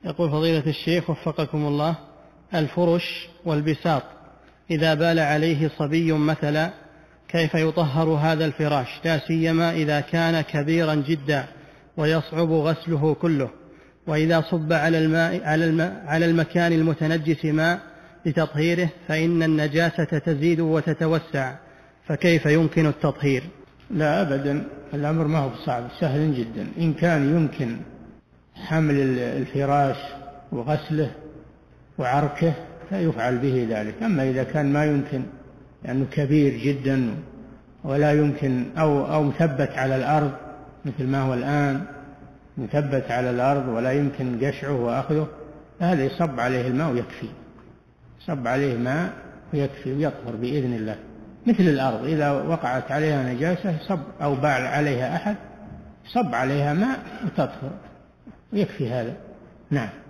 يقول فضيلة الشيخ وفقكم الله، الفرش والبساط إذا بال عليه صبي مثلا كيف يطهر هذا الفراش، لا سيما إذا كان كبيرا جدا ويصعب غسله كله، وإذا صب على المكان المتنجس ماء لتطهيره فإن النجاسة تزيد وتتوسع، فكيف يمكن التطهير؟ لا أبدا، الأمر ما هو صعب، سهل جدا. إن كان يمكن حمل الفراش وغسله وعركه فيفعل به ذلك. أما إذا كان ما يمكن لأنه كبير جدا ولا يمكن أو مثبت على الأرض مثل ما هو الآن مثبت على الأرض ولا يمكن قشعه وأخذه، هذا يصب عليه الماء ويكفي، صب عليه ماء ويكفي ويطهر بإذن الله. مثل الأرض إذا وقعت عليها نجاسة صب أو باع عليها أحد صب عليها ماء وتطهر ويكفي هذا. نعم.